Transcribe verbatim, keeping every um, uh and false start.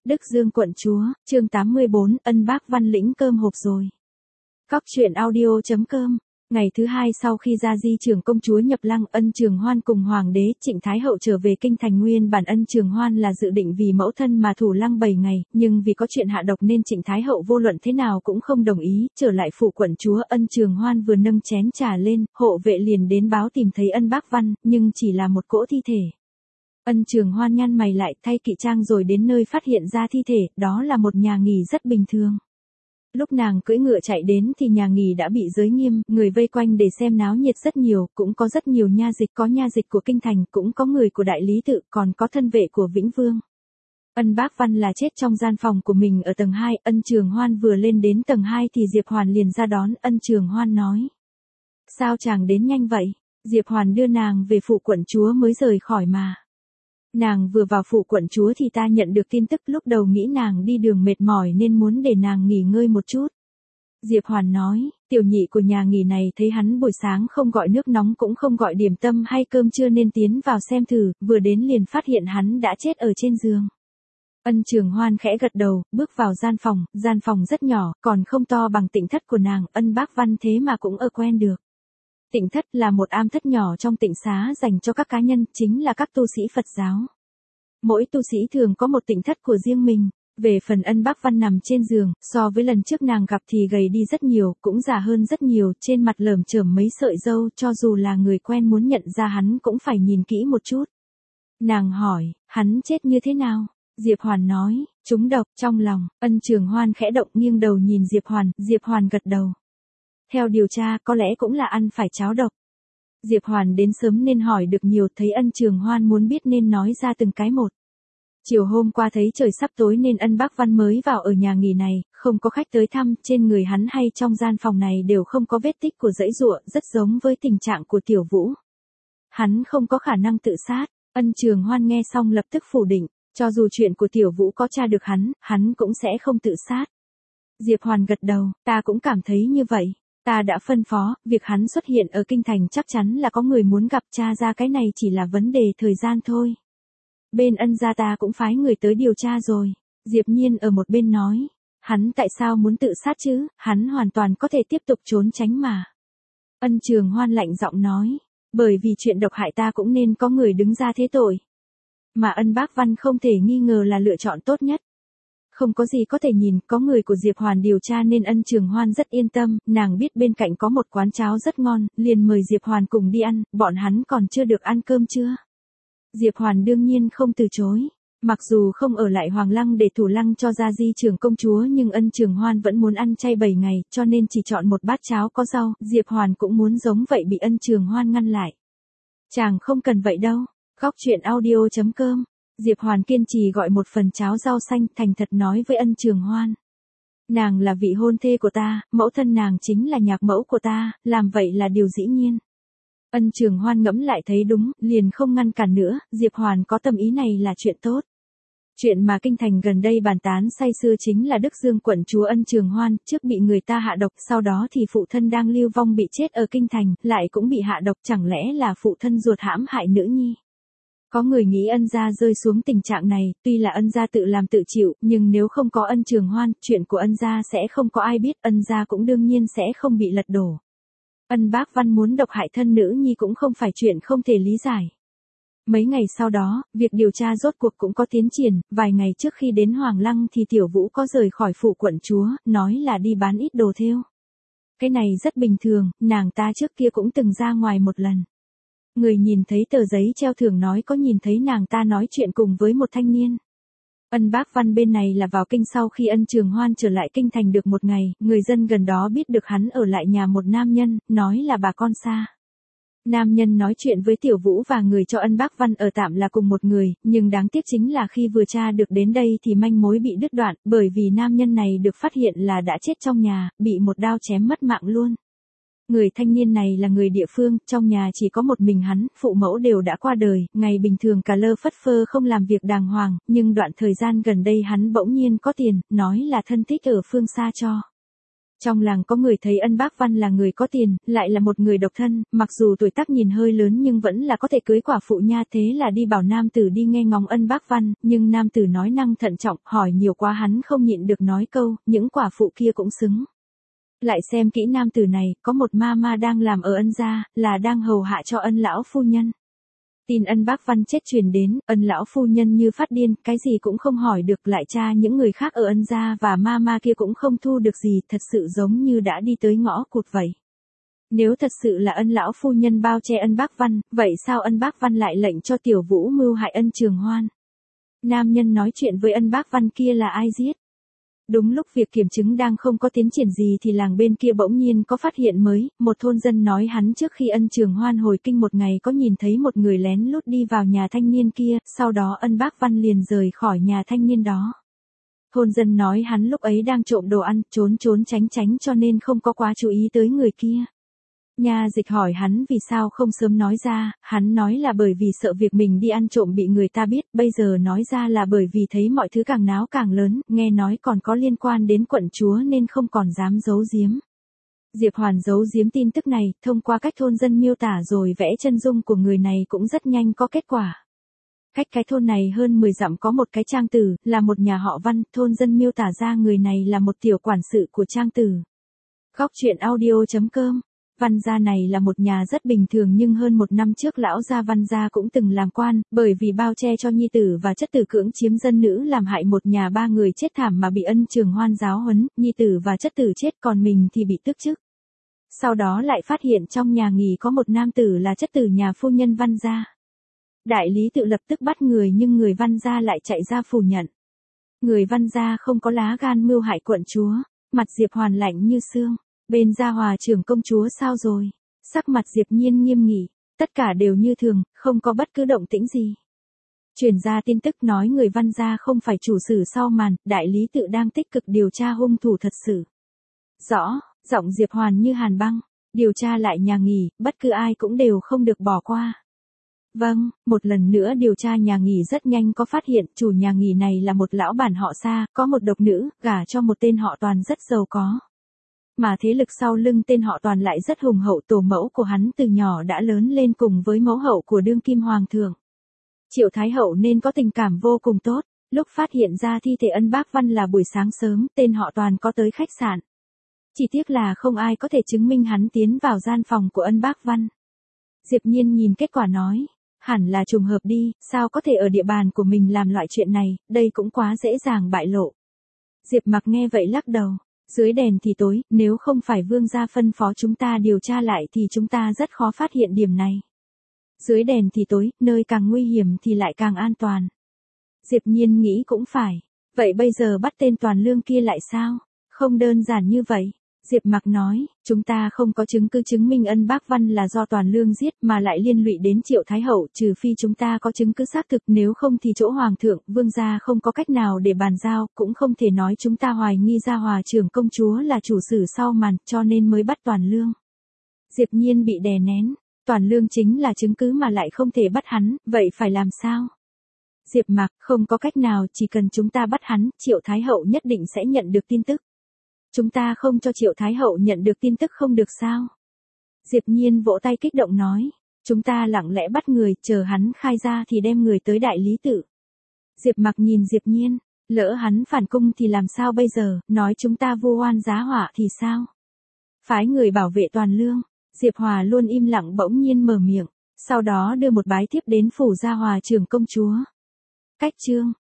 Đức Dương quận chúa, chương tám mươi bốn, ân bác văn lĩnh cơm hộp rồi. Cóc truyện audio chấm com. Ngày thứ hai sau khi ra di trưởng công chúa nhập lăng, Ân Trường Hoan cùng Hoàng đế Trịnh Thái Hậu trở về kinh thành. Nguyên bản Ân Trường Hoan là dự định vì mẫu thân mà thủ lăng bảy ngày, nhưng vì có chuyện hạ độc nên Trịnh Thái Hậu vô luận thế nào cũng không đồng ý. Trở lại phủ quận chúa, Ân Trường Hoan vừa nâng chén trà lên, hộ vệ liền đến báo tìm thấy Ân Bác Văn, nhưng chỉ là một cỗ thi thể. Ân Trường Hoan nhăn mày lại, thay kỵ trang rồi đến nơi phát hiện ra thi thể, đó là một nhà nghỉ rất bình thường. Lúc nàng cưỡi ngựa chạy đến thì nhà nghỉ đã bị giới nghiêm, người vây quanh để xem náo nhiệt rất nhiều, cũng có rất nhiều nha dịch, có nha dịch của kinh thành, cũng có người của đại lý tự, còn có thân vệ của Vĩnh Vương. Ân Bác Văn là chết trong gian phòng của mình ở tầng hai, Ân Trường Hoan vừa lên đến tầng hai thì Diệp Hoàn liền ra đón. Ân Trường Hoan nói: "Sao chàng đến nhanh vậy?" Diệp Hoàn đưa nàng về phủ quận chúa mới rời khỏi mà. Nàng vừa vào phủ quận chúa thì ta nhận được tin tức, lúc đầu nghĩ nàng đi đường mệt mỏi nên muốn để nàng nghỉ ngơi một chút. Diệp Hoàn nói, tiểu nhị của nhà nghỉ này thấy hắn buổi sáng không gọi nước nóng cũng không gọi điểm tâm hay cơm trưa nên tiến vào xem thử, vừa đến liền phát hiện hắn đã chết ở trên giường. Ân Trường Hoan khẽ gật đầu, bước vào gian phòng, gian phòng rất nhỏ, còn không to bằng tịnh thất của nàng, Ân Bác Văn thế mà cũng ở quen được. Tịnh thất là một am thất nhỏ trong tịnh xá dành cho các cá nhân, chính là các tu sĩ Phật giáo. Mỗi tu sĩ thường có một tịnh thất của riêng mình. Về phần Ân Bác Văn nằm trên giường, so với lần trước nàng gặp thì gầy đi rất nhiều, cũng già hơn rất nhiều, trên mặt lởm chởm mấy sợi râu, cho dù là người quen muốn nhận ra hắn cũng phải nhìn kỹ một chút. Nàng hỏi, hắn chết như thế nào? Diệp Hoàn nói, trúng độc. Trong lòng, Ân Trường Hoan khẽ động, nghiêng đầu nhìn Diệp Hoàn, Diệp Hoàn gật đầu. Theo điều tra, có lẽ cũng là ăn phải cháo độc. Diệp Hoàn đến sớm nên hỏi được nhiều, thấy Ân Trường Hoan muốn biết nên nói ra từng cái một. Chiều hôm qua thấy trời sắp tối nên Ân Bác Văn mới vào ở nhà nghỉ này, không có khách tới thăm, trên người hắn hay trong gian phòng này đều không có vết tích của giãy giụa, rất giống với tình trạng của Tiểu Vũ. Hắn không có khả năng tự sát. Ân Trường Hoan nghe xong lập tức phủ định, cho dù chuyện của Tiểu Vũ có tra được hắn, hắn cũng sẽ không tự sát. Diệp Hoàn gật đầu, ta cũng cảm thấy như vậy. Ta đã phân phó, việc hắn xuất hiện ở kinh thành chắc chắn là có người muốn gặp, tra ra cái này chỉ là vấn đề thời gian thôi. Bên Ân gia ta cũng phái người tới điều tra rồi. Diệp Nhiên ở một bên nói, hắn tại sao muốn tự sát chứ, hắn hoàn toàn có thể tiếp tục trốn tránh mà. Ân Trường Hoan lạnh giọng nói, bởi vì chuyện độc hại ta cũng nên có người đứng ra thế tội. Mà Ân Bác Văn không thể nghi ngờ là lựa chọn tốt nhất. Không có gì có thể nhìn, có người của Diệp Hoàn điều tra nên Ân Trường Hoan rất yên tâm, nàng biết bên cạnh có một quán cháo rất ngon, liền mời Diệp Hoàn cùng đi ăn, bọn hắn còn chưa được ăn cơm trưa. Diệp Hoàn đương nhiên không từ chối. Mặc dù không ở lại Hoàng Lăng để thủ lăng cho ra di trưởng công chúa nhưng Ân Trường Hoan vẫn muốn ăn chay bảy ngày, cho nên chỉ chọn một bát cháo có rau, Diệp Hoàn cũng muốn giống vậy bị Ân Trường Hoan ngăn lại. Chàng không cần vậy đâu. Cóc truyện audio chấm com. Diệp Hoàn kiên trì gọi một phần cháo rau xanh, thành thật nói với Ân Trường Hoan. Nàng là vị hôn thê của ta, mẫu thân nàng chính là nhạc mẫu của ta, làm vậy là điều dĩ nhiên. Ân Trường Hoan ngẫm lại thấy đúng, liền không ngăn cản nữa, Diệp Hoàn có tâm ý này là chuyện tốt. Chuyện mà kinh thành gần đây bàn tán say sưa chính là Đức Dương quận chúa Ân Trường Hoan, trước bị người ta hạ độc, sau đó thì phụ thân đang lưu vong bị chết ở kinh thành, lại cũng bị hạ độc, chẳng lẽ là phụ thân ruột hãm hại nữ nhi. Có người nghĩ Ân gia rơi xuống tình trạng này, tuy là Ân gia tự làm tự chịu, nhưng nếu không có Ân Trường Hoan, chuyện của Ân gia sẽ không có ai biết, Ân gia cũng đương nhiên sẽ không bị lật đổ. Ân Bác Văn muốn độc hại thân nữ nhi cũng không phải chuyện không thể lý giải. Mấy ngày sau đó, việc điều tra rốt cuộc cũng có tiến triển, vài ngày trước khi đến Hoàng Lăng thì Tiểu Vũ có rời khỏi phủ quận chúa, nói là đi bán ít đồ thêu. Cái này rất bình thường, nàng ta trước kia cũng từng ra ngoài một lần. Người nhìn thấy tờ giấy treo thưởng nói có nhìn thấy nàng ta nói chuyện cùng với một thanh niên. Ân Bác Văn bên này là vào kinh sau khi Ân Trường Hoan trở lại kinh thành được một ngày, người dân gần đó biết được hắn ở lại nhà một nam nhân, nói là bà con xa. Nam nhân nói chuyện với Tiểu Vũ và người cho Ân Bác Văn ở tạm là cùng một người, nhưng đáng tiếc chính là khi vừa tra được đến đây thì manh mối bị đứt đoạn, bởi vì nam nhân này được phát hiện là đã chết trong nhà, bị một đao chém mất mạng luôn. Người thanh niên này là người địa phương, trong nhà chỉ có một mình hắn, phụ mẫu đều đã qua đời, ngày bình thường cà lơ phất phơ không làm việc đàng hoàng, nhưng đoạn thời gian gần đây hắn bỗng nhiên có tiền, nói là thân thích ở phương xa cho. Trong làng có người thấy Ân Bác Văn là người có tiền, lại là một người độc thân, mặc dù tuổi tác nhìn hơi lớn nhưng vẫn là có thể cưới quả phụ nha, thế là đi bảo nam tử đi nghe ngóng Ân Bác Văn, nhưng nam tử nói năng thận trọng, hỏi nhiều quá hắn không nhịn được nói câu, những quả phụ kia cũng xứng. Lại xem kỹ nam tử này, có một ma ma đang làm ở Ân gia, là đang hầu hạ cho Ân lão phu nhân. Tin Ân Bác Văn chết truyền đến, Ân lão phu nhân như phát điên, cái gì cũng không hỏi được, lại tra những người khác ở Ân gia và ma ma kia cũng không thu được gì, thật sự giống như đã đi tới ngõ cụt vậy. Nếu thật sự là Ân lão phu nhân bao che Ân Bác Văn, vậy sao Ân Bác Văn lại lệnh cho Tiểu Vũ mưu hại Ân Trường Hoan? Nam nhân nói chuyện với Ân Bác Văn kia là ai giết? Đúng lúc việc kiểm chứng đang không có tiến triển gì thì làng bên kia bỗng nhiên có phát hiện mới, một thôn dân nói hắn trước khi Ân Trường Hoan hồi kinh một ngày có nhìn thấy một người lén lút đi vào nhà thanh niên kia, sau đó Ân Bác Văn liền rời khỏi nhà thanh niên đó. Thôn dân nói hắn lúc ấy đang trộm đồ ăn, trốn trốn tránh tránh cho nên không có quá chú ý tới người kia. Nha dịch hỏi hắn vì sao không sớm nói ra, hắn nói là bởi vì sợ việc mình đi ăn trộm bị người ta biết, bây giờ nói ra là bởi vì thấy mọi thứ càng náo càng lớn, nghe nói còn có liên quan đến quận chúa nên không còn dám giấu giếm. Diệp Hoàn giấu giếm tin tức này, thông qua cách thôn dân miêu tả rồi vẽ chân dung của người này cũng rất nhanh có kết quả. Cách cái thôn này hơn mười dặm có một cái trang tử, là một nhà họ Văn, thôn dân miêu tả ra người này là một tiểu quản sự của trang tử. Góc truyện audio chấm com. Văn gia này là một nhà rất bình thường nhưng hơn một năm trước lão gia Văn gia cũng từng làm quan, bởi vì bao che cho nhi tử và chất tử cưỡng chiếm dân nữ làm hại một nhà ba người chết thảm mà bị Ân Trường Hoan giáo huấn, nhi tử và chất tử chết còn mình thì bị tước chức. Sau đó lại phát hiện trong nhà nghỉ có một nam tử là chất tử nhà phu nhân Văn gia. Đại lý tự lập tức bắt người nhưng người Văn gia lại chạy ra phủ nhận. Người Văn gia không có lá gan mưu hại quận chúa, mặt Diệp Hoàn lạnh như xương. Bên Gia Hòa trưởng công chúa sao rồi? Sắc mặt Diệp Nhiên nghiêm nghị, tất cả đều như thường, không có bất cứ động tĩnh gì. Truyền ra tin tức nói người Văn gia không phải chủ sử sau màn, đại lý tự đang tích cực điều tra hung thủ thật sự. Rõ, giọng Diệp Hoàn như hàn băng, điều tra lại nhà nghỉ, bất cứ ai cũng đều không được bỏ qua. Vâng, một lần nữa điều tra nhà nghỉ rất nhanh có phát hiện chủ nhà nghỉ này là một lão bản họ Sa, có một độc nữ, gả cho một tên họ Toàn rất giàu có. Mà thế lực sau lưng tên họ Toàn lại rất hùng hậu, tổ mẫu của hắn từ nhỏ đã lớn lên cùng với mẫu hậu của đương kim hoàng thượng. Triệu Thái Hậu nên có tình cảm vô cùng tốt, lúc phát hiện ra thi thể Ân Bác Văn là buổi sáng sớm, tên họ Toàn có tới khách sạn. Chỉ tiếc là không ai có thể chứng minh hắn tiến vào gian phòng của Ân Bác Văn. Diệp Nhiên nhìn kết quả nói, hẳn là trùng hợp đi, sao có thể ở địa bàn của mình làm loại chuyện này, đây cũng quá dễ dàng bại lộ. Diệp Mặc nghe vậy lắc đầu. Dưới đèn thì tối, nếu không phải vương gia phân phó chúng ta điều tra lại thì chúng ta rất khó phát hiện điểm này. Dưới đèn thì tối, nơi càng nguy hiểm thì lại càng an toàn. Diệp Nhiên nghĩ cũng phải. Vậy bây giờ bắt tên Toàn Lương kia lại sao? Không đơn giản như vậy. Diệp Mặc nói, chúng ta không có chứng cứ chứng minh Ân Bác Văn là do Toàn Lương giết mà lại liên lụy đến Triệu Thái Hậu, trừ phi chúng ta có chứng cứ xác thực, nếu không thì chỗ Hoàng thượng, Vương gia không có cách nào để bàn giao, cũng không thể nói chúng ta hoài nghi Gia Hòa trưởng công chúa là chủ sử sau màn, cho nên mới bắt Toàn Lương. Diệp Nhiên bị đè nén, Toàn Lương chính là chứng cứ mà lại không thể bắt hắn, vậy phải làm sao? Diệp Mặc, không có cách nào, chỉ cần chúng ta bắt hắn, Triệu Thái Hậu nhất định sẽ nhận được tin tức. Chúng ta không cho Triệu Thái Hậu nhận được tin tức không được sao? Diệp Nhiên vỗ tay kích động nói, chúng ta lặng lẽ bắt người, chờ hắn khai ra thì đem người tới đại lý tự. Diệp Mặc nhìn Diệp Nhiên, lỡ hắn phản cung thì làm sao bây giờ, nói chúng ta vu oan giá họa thì sao? Phái người bảo vệ Toàn Lương. Diệp Hòa luôn im lặng bỗng nhiên mở miệng, sau đó đưa một bái thiếp đến phủ Gia Hòa trưởng công chúa. Cách chương